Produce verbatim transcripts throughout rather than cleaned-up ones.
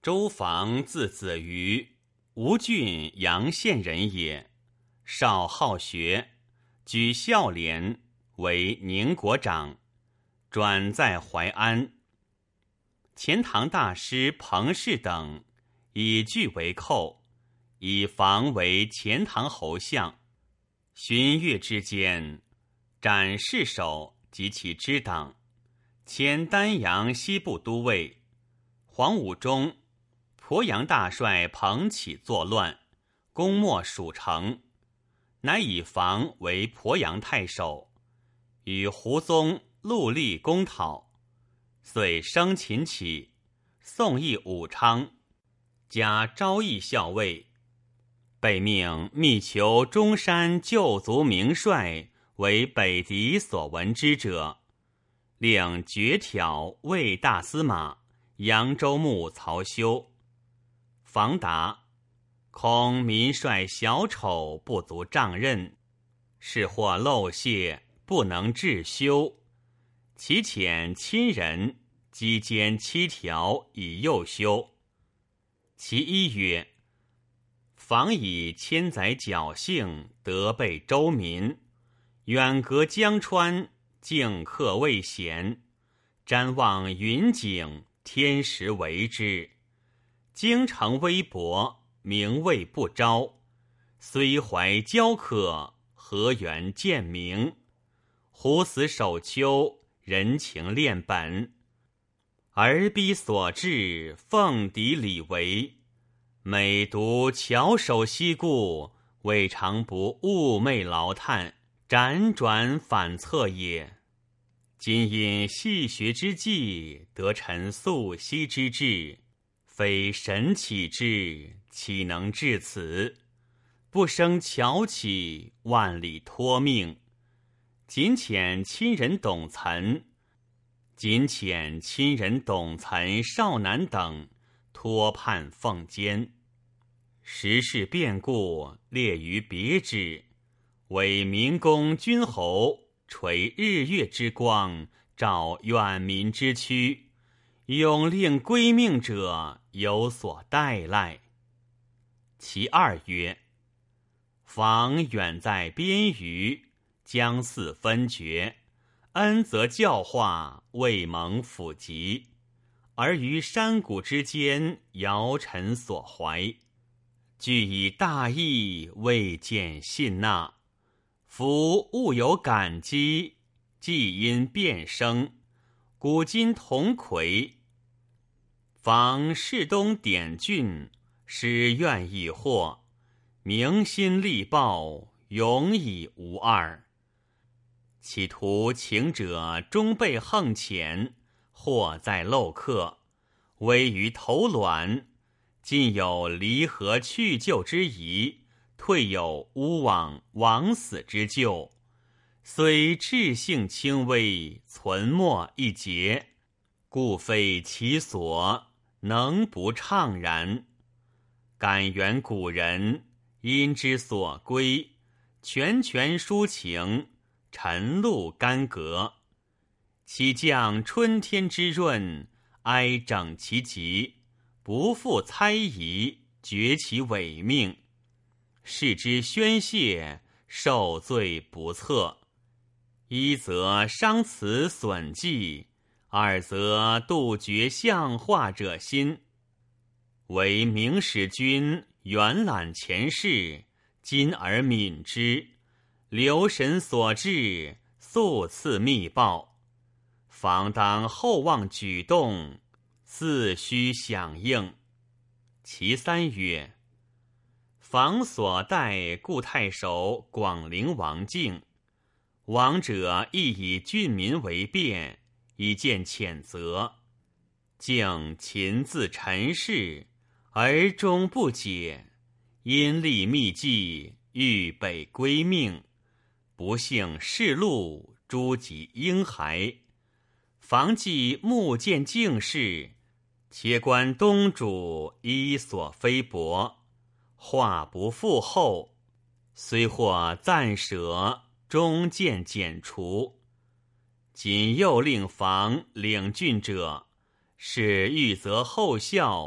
周防字子瑜，吴郡阳县人也。少好学，举孝廉，为宁国长，转在淮安。钱塘大师彭氏等以据为寇，以防为钱塘侯相。旬月之间，斩士首及其支党，迁丹阳西部都尉。黄武中，鄱阳大帅彭起作乱，攻没蜀城，乃以防为鄱阳太守，与胡宗、陆立攻讨，遂生秦起，宋义武昌，加昭义校尉，被命密求中山旧族名帅为北狄所闻之者，令绝挑卫大司马扬州牧曹休。房答，恐民帅小丑不足仗任，是或漏泄，不能治休，其遣亲人击坚七条以诱休。其一曰：防以千载侥幸得备周民，远隔江川，境客未险，瞻望云景，天时为之。京城微薄，名位不昭，虽怀骄客，何缘见明？虎死守丘，人情恋本。而逼所至，奉敌礼为。每独翘首息顾，未尝不寤寐劳叹，辗转反侧也。今因细学之计，得臣素息之志，非神启之，岂能至此？不生巧起，万里托命。仅遣亲人董岑，仅遣亲人董岑、少南等托判奉监。时事变故，列于别之，为民公君侯，垂日月之光，照远民之躯，永令归命者有所代赖。其二曰：防远在边隅，将似分绝，恩则教化，未蒙抚及，而于山谷之间，摇臣所怀，据以大义，未见信纳。夫物有感激，既因变生，古今同魁。防士东点郡，使愿以获，明心力报，永以无二。企图情者终被横潜，或在漏客，危于头卵，进有离合去就之疑，退有乌往枉死之咎。虽志性轻微，存没一节，故非其所，能不怅然？感原古人，因之所归，拳拳抒情，晨露干戈。岂降春天之润，哀整其疾，不复猜疑，绝其伪命。视之宣泄，受罪不测。一则伤辞损迹，二则杜绝相化者心。唯明使君远览前世，今而悯之，留神所至，速赐密报。防当厚望举动，自须响应。其三曰：防所代故太守广陵王敬，王者亦以郡民为辩，以见谴责。敬勤自陈氏，而终不解，因立密计，欲北归命，不幸世禄，诸及婴孩。防既目见敬事，且观东主伊所非薄，话不复后，虽或暂舍，终见减除。今又令防领郡者，是欲择后效，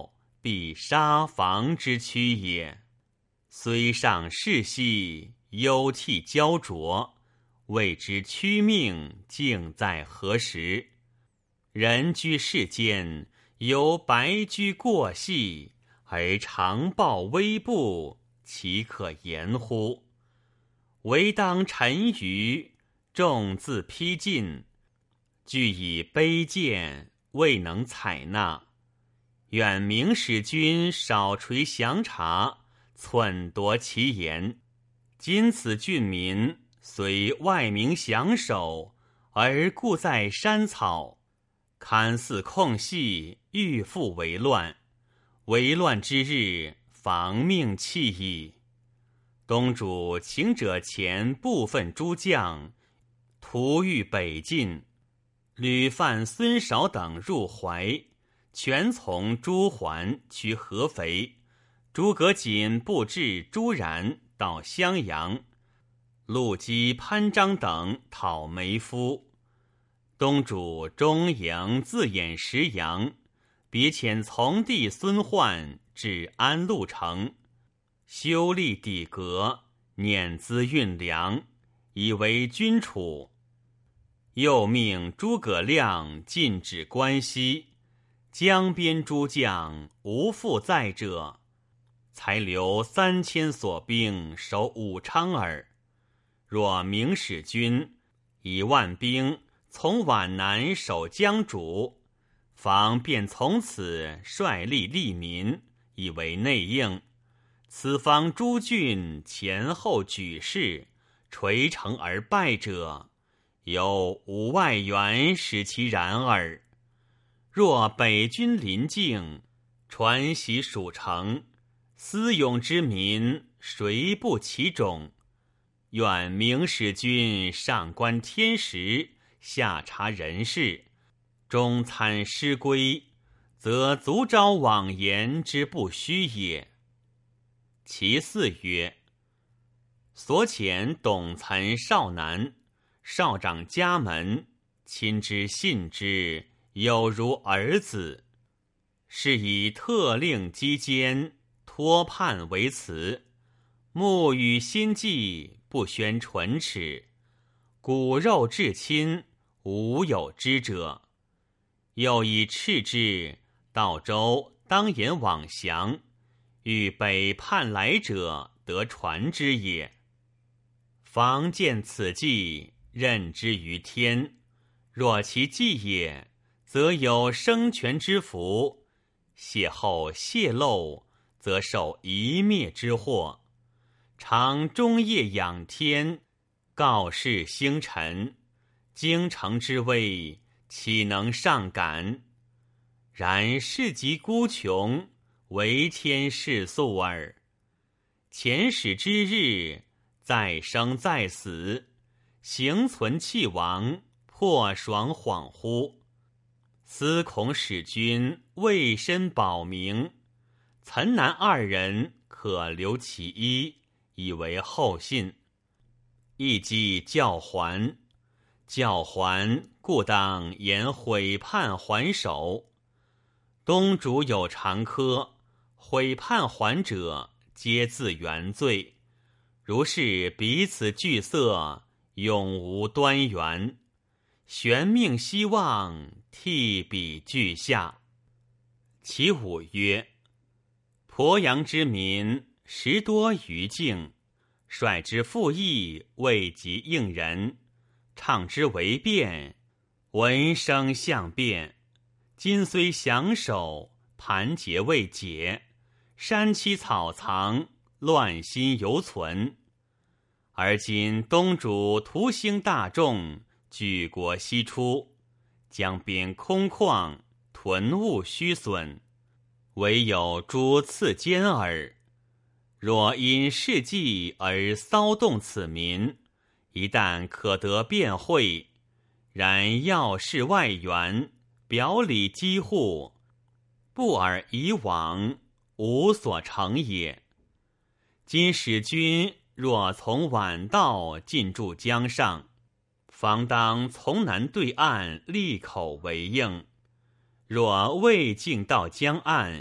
必杀防之躯也。虽上世兮，忧涕焦灼，未知屈命竟在何时？人居世间，犹白驹过隙，而长抱微步，其可言乎？唯当沉鱼，众自披尽，俱以卑贱，未能采纳。愿明使君少垂详察，忖夺其言。今此郡民虽外明降守，而故在山草，堪似空隙，欲复为乱。为乱之日，防命弃矣。东主请者前部分诸将，图欲北进，屡犯孙韶等入淮，全从朱桓趋合肥。诸葛瑾布置朱然到襄阳，陆机、潘璋等讨梅夫。东主中营自掩石阳，别遣从弟孙焕至安陆城，修立底阁，碾资运粮，以为君处。又命诸葛亮禁止关西，江边诸将无复在者，才留三千所兵守武昌耳。若明使君以万兵从皖南守江渚，防便从此率力利民，以为内应。此方诸郡前后举事，垂城而败者，有五外援使其然耳。若北军临境，传习蜀城，思勇之民谁不其种？愿明使君上观天时，下察人事，中参师规，则足招妄言之不虚也。其四曰：所遣董岑少南，少长家门，亲之信之，有如儿子。是以特令击奸，托判为辞，目与心计，不宣唇齿，骨肉至亲，无有知者。又以斥之，道州当言往降，欲北叛来者得传之也。防见此计，任之于天。若其计也，则有生权之福；邂后泄露，则受一灭之祸。常终夜仰天，告示星辰，京城之危，岂能上感？然事极孤穷，为天是素耳。前始之日，再生再死，行存弃亡，破爽恍惚。思恐使君为身保名，岑南二人可留其一，以为后信。亦即教还，教还故当言毁叛还守。东主有常科，毁叛还者，皆自原罪。如是彼此惧色，永无端源。悬命希望，替彼俱下。其五曰：鄱阳之民实多于境，率之复议，未及应人，唱之为变，闻声相变。今虽降守，盘结未解，山栖草藏，乱心犹存。而今东主图兴大众，举国西出，江边空旷，屯务虚损，唯有诸刺奸耳。若因事计而骚动此民，一旦可得辩会，然要事外援，表里机户，不尔以往，无所成也。今使君若从皖道进驻江上，方当从南对岸利口为应。若未进到江岸，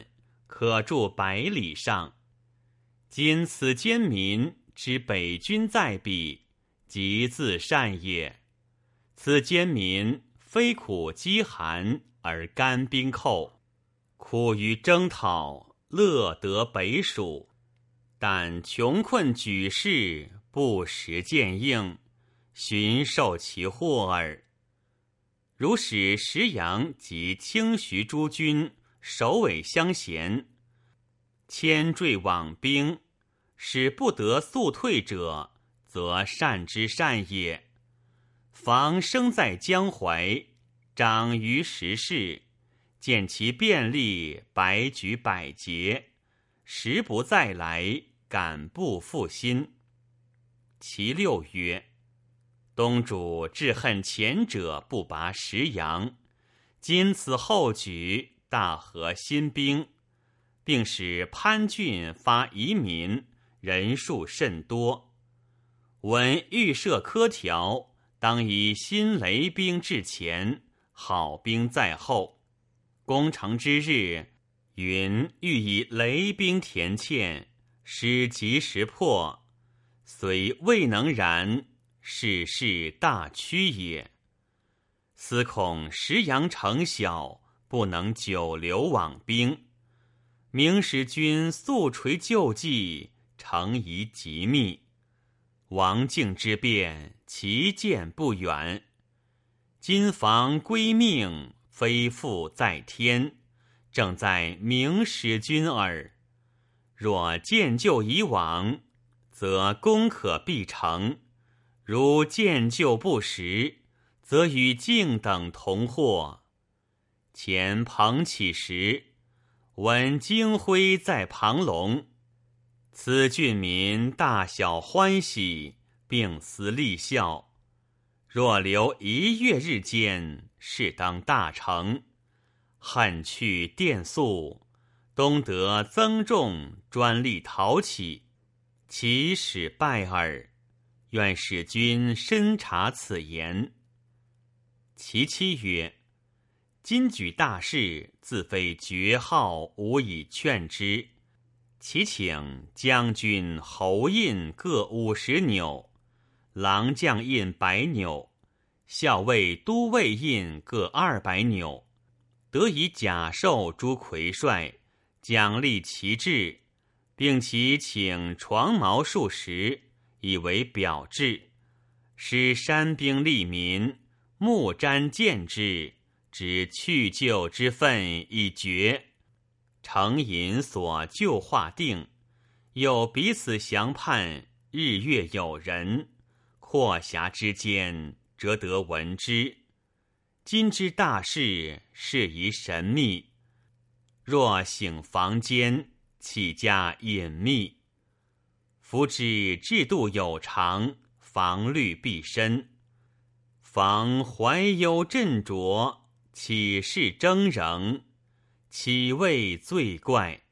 可住百里上。今此奸民知北军在彼，即自善也。此奸民非苦饥寒而甘兵寇，苦于征讨，乐得北属。但穷困举世，不时见应，寻受其祸耳。如使石阳及清徐诸军首尾相衔，牵坠往兵，使不得速退者，则善之善也。防生在江淮，长于时事，见其便利，百举百节，时不再来，敢不复心。其六曰：东主至恨前者不拔石阳，今此后举，大合新兵，并使潘郡发移民，人数甚多。闻预设科条，当以新雷兵至前，好兵在后。攻城之日，云欲以雷兵填堑，使及时破，虽未能然，事事大屈也。思恐石阳城小，不能久留往兵，明使君速垂救济，诚宜急密。王敬之变，其见不远。今防归命，非复在天，正在明使君耳。若见救以往，则攻可必成；如见救不时，则与敬等同祸。前彭起时，闻京辉在庞龙，此郡民大小欢喜，并思立效。若留一月日间，事当大成。恨去电速，东得增重，专利讨起，其使败耳。愿使君深察此言。其七曰：今举大事，自非绝号，无以劝之。其请将军、侯印各五十纽，郎将印百纽，校尉、都尉印各二百纽，得以甲授诸魁帅，奖励其志，并其请床矛数十，以为表志，使山兵利民，目瞻见之，知去就之分已决。承引所就划定，又彼此详判，日月有人，阔暇之间，则得闻之。今之大事，事宜神秘，若醒房间，岂加隐秘？夫之制度有常，防虑必深。防怀忧振浊，岂是征仍？岂谓最怪？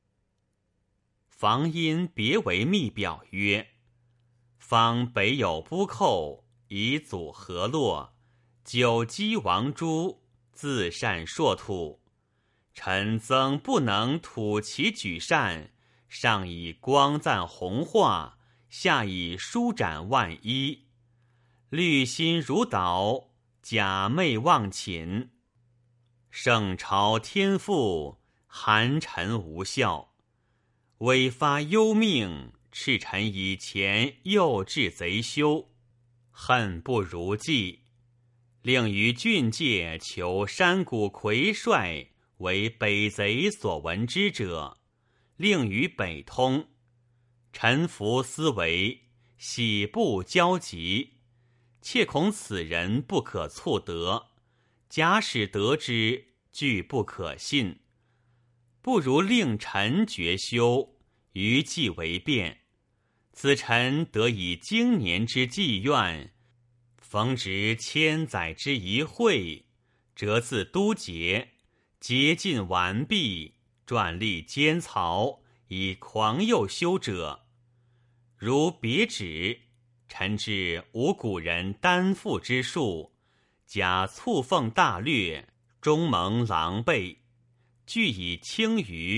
防因别为密表曰：方北有不寇，以阻河洛，久击王诸，自善硕土。臣曾不能吐其举善，上以光赞宏化，下以舒展万一。虑心如岛，假寐忘寝。圣朝天父，寒臣无效。委发忧命，斥臣以前诱致贼休，恨不如计。令于郡界求山谷魁帅，为北贼所闻之者，令于北通。臣服思维，喜不交集，切恐此人不可促得，假使得之，俱不可信。不如令臣决休，余计为变。此臣得以经年之计愿，逢值千载之一会，折自都节，竭尽完毕，转立监曹，以狂诱修者。如别指，臣知无古人担负之术，假促奉大略，终蒙狼狈。俱以轻于，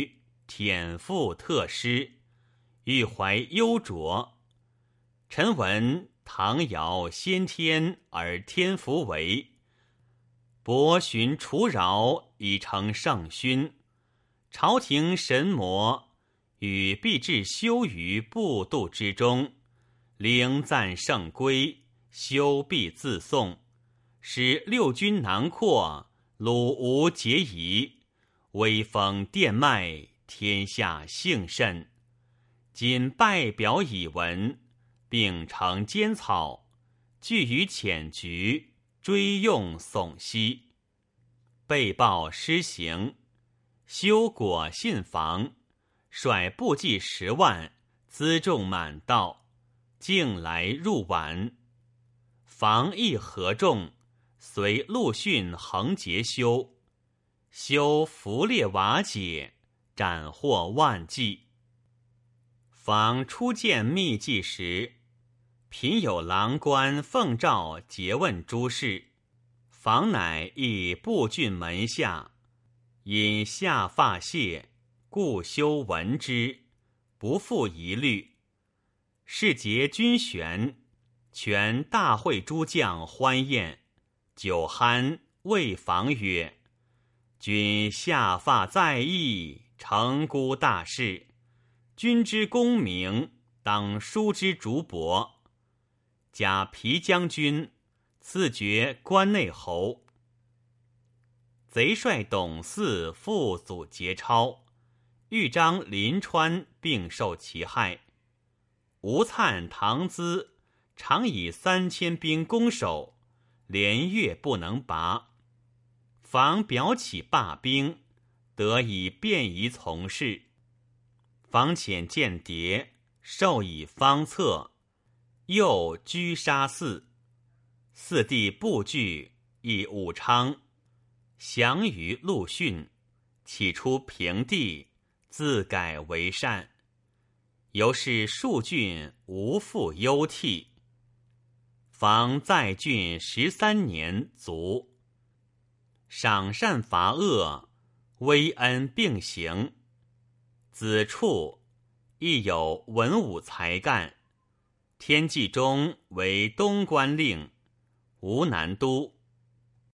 舔腹特师，欲怀忧灼。臣闻唐尧先天而天福为，博寻除饶以成圣勋。朝廷神魔与必至修于步度之中，领赞圣规，修必自颂，使六军囊括，鲁吴结夷，威风电脉，天下幸甚。今拜表以闻，并成奸草，据于浅局，追用悚息。被报施行，修果信房，率部骑十万，辎重满道，径来入宛。防亦合众，随陆逊横结修，修俘列瓦解，斩获万计。防初见密计时，频有郎官奉诏诘问诸事，防乃诣步郡门下，因下发谢，故修闻之，不复疑虑。是节军旋，全大会诸将欢宴，酒酣，谓防曰：君下发在意，成孤大事，君之功名，当书之竹帛。加皮将军，赐爵关内侯。贼帅董嗣父祖节超，豫章临川并受其害。吴粲唐咨常以三千兵攻守，连月不能拔。防表起罢兵，得以便宜从事。防遣间谍，授以方策，又居杀四。四弟不惧，以武昌降于陆逊，起出平地，自改为善。由是数郡无复忧惕。防在郡十三年卒。赏善罚恶，威恩并行。子处亦有文武才干，天纪中为东关令，吴南都。